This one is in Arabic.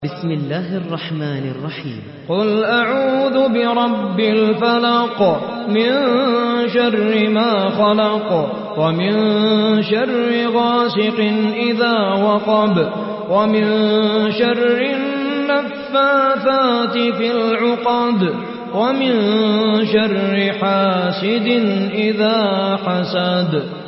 بسم الله الرحمن الرحيم قل أعوذ برب الفلق من شر ما خلق ومن شر غاسق إذا وقب ومن شر النفاثات في العقد ومن شر حاسد إذا حسد